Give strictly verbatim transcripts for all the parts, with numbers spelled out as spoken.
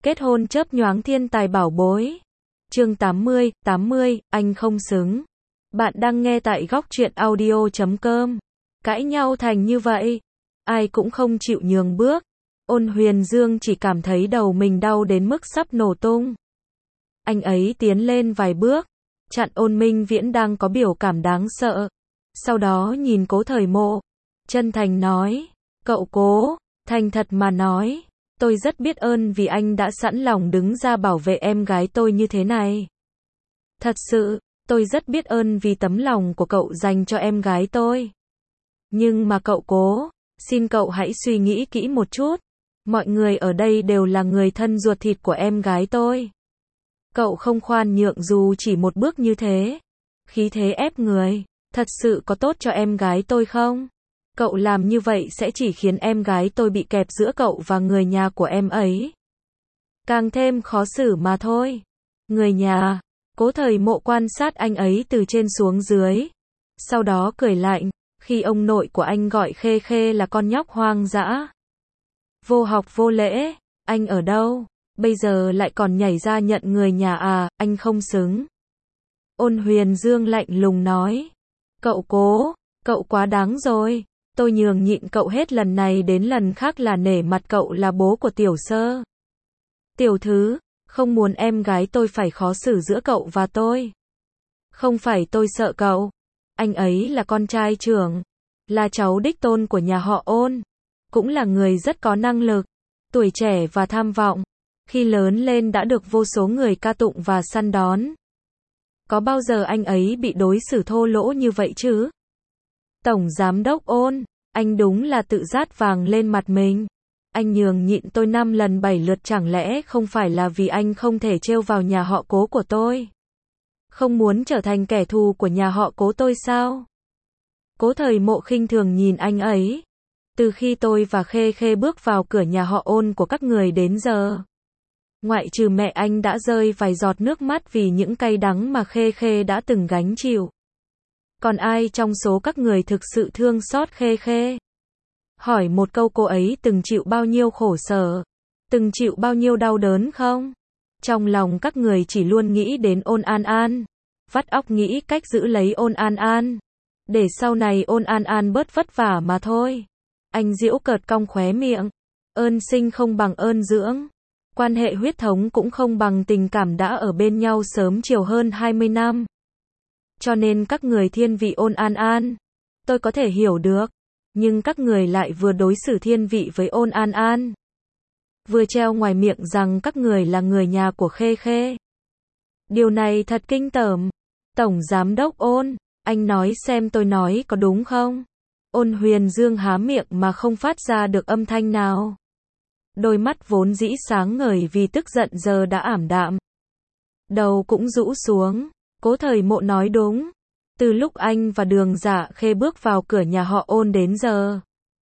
Kết hôn chớp nhoáng thiên tài bảo bối. Chương tám mươi, tám mươi, anh không xứng. Bạn đang nghe tại góc truyện audio chấm com. Cãi nhau thành như vậy, ai cũng không chịu nhường bước. Ôn Huyền Dương chỉ cảm thấy đầu mình đau đến mức sắp nổ tung. Anh ấy tiến lên vài bước, chặn Ôn Minh Viễn đang có biểu cảm đáng sợ. Sau đó nhìn Cố Thời Mộ, chân thành nói, cậu Cố, thành thật mà nói, tôi rất biết ơn vì anh đã sẵn lòng đứng ra bảo vệ em gái tôi như thế này. Thật sự, tôi rất biết ơn vì tấm lòng của cậu dành cho em gái tôi. Nhưng mà cậu Cố, xin cậu hãy suy nghĩ kỹ một chút. Mọi người ở đây đều là người thân ruột thịt của em gái tôi. Cậu không khoan nhượng dù chỉ một bước như thế. Khí thế ép người, thật sự có tốt cho em gái tôi không? Cậu làm như vậy sẽ chỉ khiến em gái tôi bị kẹp giữa cậu và người nhà của em ấy. Càng thêm khó xử mà thôi. Người nhà, Cố Thời Mộ quan sát anh ấy từ trên xuống dưới. Sau đó cười lạnh, khi ông nội của anh gọi Khê Khê là con nhóc hoang dã. Vô học vô lễ, anh ở đâu? Bây giờ lại còn nhảy ra nhận người nhà à, anh không xứng. Ôn Huyền Dương lạnh lùng nói. Cậu Cố, cậu quá đáng rồi. Tôi nhường nhịn cậu hết lần này đến lần khác là nể mặt cậu là bố của Tiểu Sơ. Tiểu Thứ, không muốn em gái tôi phải khó xử giữa cậu và tôi. Không phải tôi sợ cậu. Anh ấy là con trai trưởng, là cháu đích tôn của nhà họ Ôn. Cũng là người rất có năng lực, tuổi trẻ và tham vọng. Khi lớn lên đã được vô số người ca tụng và săn đón. Có bao giờ anh ấy bị đối xử thô lỗ như vậy chứ? Tổng Giám đốc Ôn, anh đúng là tự dát vàng lên mặt mình. Anh nhường nhịn tôi năm lần bảy lượt chẳng lẽ không phải là vì anh không thể trêu vào nhà họ Cố của tôi? Không muốn trở thành kẻ thù của nhà họ Cố tôi sao? Cố Thời Mộ khinh thường nhìn anh ấy. Từ khi tôi và Khê Khê bước vào cửa nhà họ Ôn của các người đến giờ, ngoại trừ mẹ anh đã rơi vài giọt nước mắt vì những cay đắng mà Khê Khê đã từng gánh chịu. Còn ai trong số các người thực sự thương xót Khê Khê? Hỏi một câu cô ấy từng chịu bao nhiêu khổ sở, từng chịu bao nhiêu đau đớn không? Trong lòng các người chỉ luôn nghĩ đến Ôn An An, vắt óc nghĩ cách giữ lấy Ôn An An, để sau này Ôn An An bớt vất vả mà thôi. Anh giễu cợt cong khóe miệng, ơn sinh không bằng ơn dưỡng, quan hệ huyết thống cũng không bằng tình cảm đã ở bên nhau sớm chiều hơn hai mươi năm. Cho nên các người thiên vị Ôn An An, tôi có thể hiểu được, nhưng các người lại vừa đối xử thiên vị với Ôn An An, vừa treo ngoài miệng rằng các người là người nhà của Khê Khê. Điều này thật kinh tởm. Tổng Giám đốc Ôn, anh nói xem tôi nói có đúng không? Ôn Huyền Dương há miệng mà không phát ra được âm thanh nào. Đôi mắt vốn dĩ sáng ngời vì tức giận giờ đã ảm đạm. Đầu cũng rũ xuống. Cố Thời Mộ nói đúng. Từ lúc anh và Đường Dạ Khê bước vào cửa nhà họ Ôn đến giờ,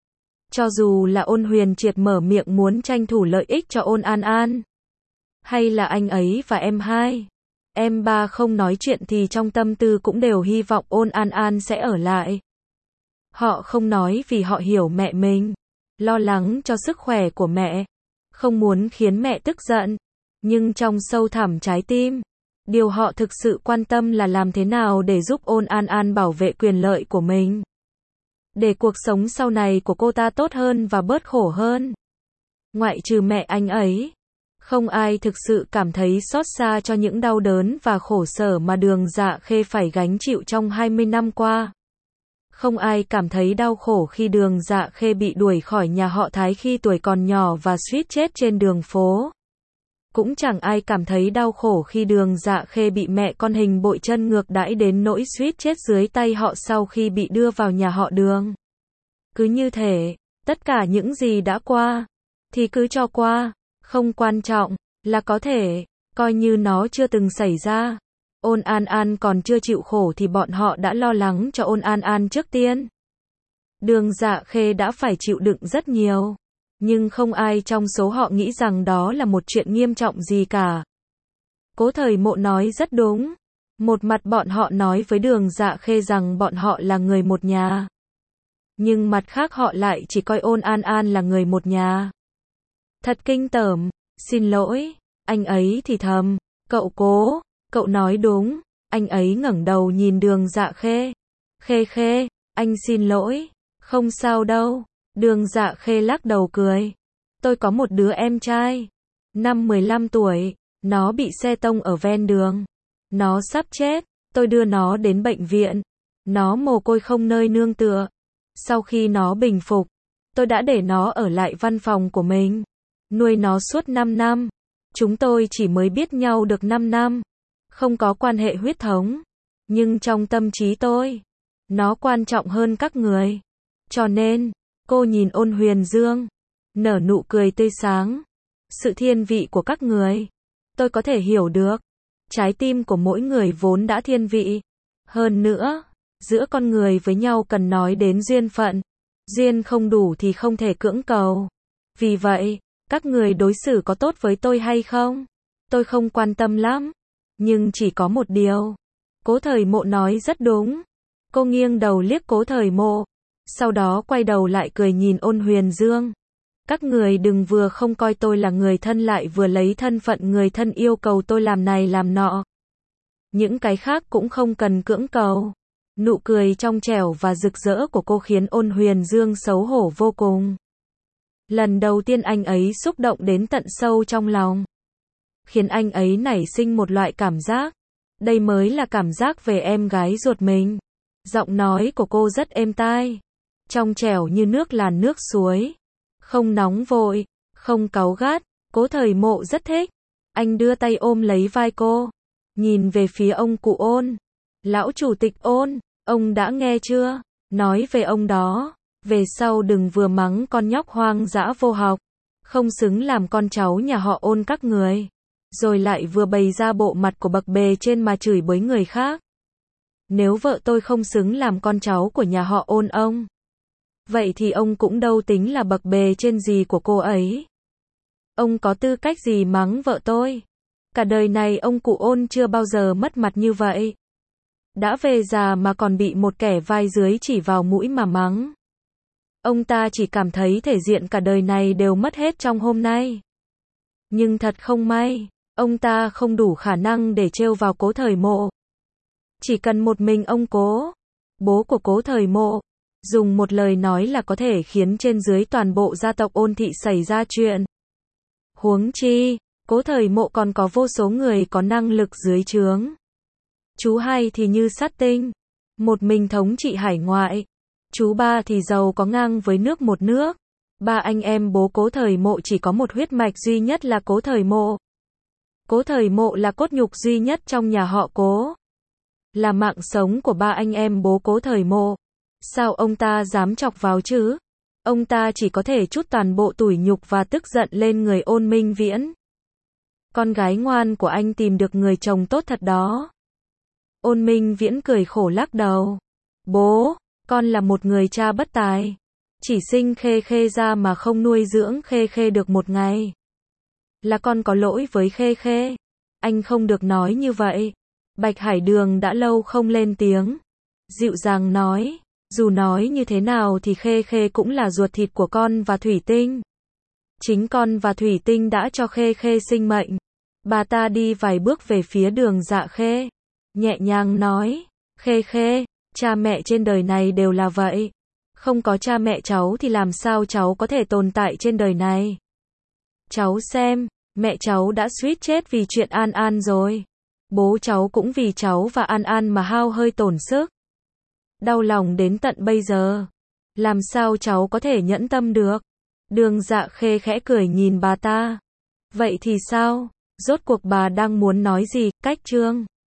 cho dù là Ôn Huyền Triệt mở miệng muốn tranh thủ lợi ích cho Ôn An An, hay là anh ấy và em hai, em ba không nói chuyện thì trong tâm tư cũng đều hy vọng Ôn An An sẽ ở lại. Họ không nói vì họ hiểu mẹ mình, lo lắng cho sức khỏe của mẹ, không muốn khiến mẹ tức giận, nhưng trong sâu thẳm trái tim, điều họ thực sự quan tâm là làm thế nào để giúp Ôn An An bảo vệ quyền lợi của mình, để cuộc sống sau này của cô ta tốt hơn và bớt khổ hơn. Ngoại trừ mẹ anh ấy, không ai thực sự cảm thấy xót xa cho những đau đớn và khổ sở mà Đường Dạ Khê phải gánh chịu trong hai mươi năm qua. Không ai cảm thấy đau khổ khi Đường Dạ Khê bị đuổi khỏi nhà họ Thái khi tuổi còn nhỏ và suýt chết trên đường phố. Cũng chẳng ai cảm thấy đau khổ khi Đường Dạ Khê bị mẹ con hình bội chân ngược đãi đến nỗi suýt chết dưới tay họ sau khi bị đưa vào nhà họ Đường. Cứ như thể, tất cả những gì đã qua, thì cứ cho qua, không quan trọng, là có thể, coi như nó chưa từng xảy ra. Ôn An An còn chưa chịu khổ thì bọn họ đã lo lắng cho Ôn An An trước tiên. Đường Dạ Khê đã phải chịu đựng rất nhiều, nhưng không ai trong số họ nghĩ rằng đó là một chuyện nghiêm trọng gì cả. Cố Thời Mộ nói rất đúng. Một mặt bọn họ nói với Đường Dạ Khê rằng bọn họ là người một nhà, nhưng mặt khác họ lại chỉ coi Ôn An An là người một nhà. Thật kinh tởm. Xin lỗi, anh ấy thì thầm, cậu Cố, cậu nói đúng, anh ấy ngẩng đầu nhìn Đường Dạ Khê. Khê Khê, anh xin lỗi, không sao đâu. Đường Dạ Khê lắc đầu cười. Tôi có một đứa em trai, năm mười lăm tuổi, nó bị xe tông ở ven đường. Nó sắp chết, tôi đưa nó đến bệnh viện. Nó mồ côi không nơi nương tựa. Sau khi nó bình phục, tôi đã để nó ở lại văn phòng của mình, nuôi nó suốt năm năm. Chúng tôi chỉ mới biết nhau được năm năm, không có quan hệ huyết thống, nhưng trong tâm trí tôi, nó quan trọng hơn các người. Cho nên, cô nhìn Ôn Huyền Dương, nở nụ cười tươi sáng. Sự thiên vị của các người, tôi có thể hiểu được. Trái tim của mỗi người vốn đã thiên vị. Hơn nữa, giữa con người với nhau cần nói đến duyên phận. Duyên không đủ thì không thể cưỡng cầu. Vì vậy, các người đối xử có tốt với tôi hay không? Tôi không quan tâm lắm. Nhưng chỉ có một điều. Cố Thời Mộ nói rất đúng. Cô nghiêng đầu liếc Cố Thời Mộ. Sau đó quay đầu lại cười nhìn Ôn Huyền Dương. Các người đừng vừa không coi tôi là người thân lại vừa lấy thân phận người thân yêu cầu tôi làm này làm nọ. Những cái khác cũng không cần cưỡng cầu. Nụ cười trong trẻo và rực rỡ của cô khiến Ôn Huyền Dương xấu hổ vô cùng. Lần đầu tiên anh ấy xúc động đến tận sâu trong lòng. Khiến anh ấy nảy sinh một loại cảm giác. Đây mới là cảm giác về em gái ruột mình. Giọng nói của cô rất êm tai. Trong trẻo như nước làn nước suối. Không nóng vội, không cáu gắt. Cố Thời Mộ rất thích. Anh đưa tay ôm lấy vai cô. Nhìn về phía ông cụ Ôn. Lão chủ tịch Ôn, ông đã nghe chưa? Nói về ông đó. Về sau đừng vừa mắng con nhóc hoang dã vô học. Không xứng làm con cháu nhà họ Ôn các người. Rồi lại vừa bày ra bộ mặt của bậc bề trên mà chửi bới người khác. Nếu vợ tôi không xứng làm con cháu của nhà họ Ôn ông, vậy thì ông cũng đâu tính là bậc bề trên gì của cô ấy. Ông có tư cách gì mắng vợ tôi? Cả đời này ông cụ Ôn chưa bao giờ mất mặt như vậy. Đã về già mà còn bị một kẻ vai dưới chỉ vào mũi mà mắng. Ông ta chỉ cảm thấy thể diện cả đời này đều mất hết trong hôm nay. Nhưng thật không may, ông ta không đủ khả năng để trêu vào Cố Thời Mộ. Chỉ cần một mình ông Cố, bố của Cố Thời Mộ, dùng một lời nói là có thể khiến trên dưới toàn bộ gia tộc Ôn thị xảy ra chuyện. Huống chi, Cố Thời Mộ còn có vô số người có năng lực dưới trướng. Chú hai thì như sát tinh, một mình thống trị hải ngoại. Chú ba thì giàu có ngang với nước một nước. Ba anh em bố Cố Thời Mộ chỉ có một huyết mạch duy nhất là Cố Thời Mộ. Cố Thời Mộ là cốt nhục duy nhất trong nhà họ Cố. Là mạng sống của ba anh em bố Cố Thời Mộ. Sao ông ta dám chọc vào chứ? Ông ta chỉ có thể trút toàn bộ tủi nhục và tức giận lên người Ôn Minh Viễn. Con gái ngoan của anh tìm được người chồng tốt thật đó. Ôn Minh Viễn cười khổ lắc đầu. Bố, con là một người cha bất tài. Chỉ sinh Khê Khê ra mà không nuôi dưỡng Khê Khê được một ngày. Là con có lỗi với Khê Khê. Anh không được nói như vậy. Bạch Hải Đường đã lâu không lên tiếng. Dịu dàng nói. Dù nói như thế nào thì Khê Khê cũng là ruột thịt của con và Thủy Tinh. Chính con và Thủy Tinh đã cho Khê Khê sinh mệnh. Bà ta đi vài bước về phía Đường Dạ Khê. Nhẹ nhàng nói. Khê Khê, cha mẹ trên đời này đều là vậy. Không có cha mẹ cháu thì làm sao cháu có thể tồn tại trên đời này. Cháu xem, mẹ cháu đã suýt chết vì chuyện An An rồi. Bố cháu cũng vì cháu và An An mà hao hơi tổn sức. Đau lòng đến tận bây giờ. Làm sao cháu có thể nhẫn tâm được? Đường Dạ Khê khẽ cười nhìn bà ta. Vậy thì sao? Rốt cuộc bà đang muốn nói gì? Cách Trương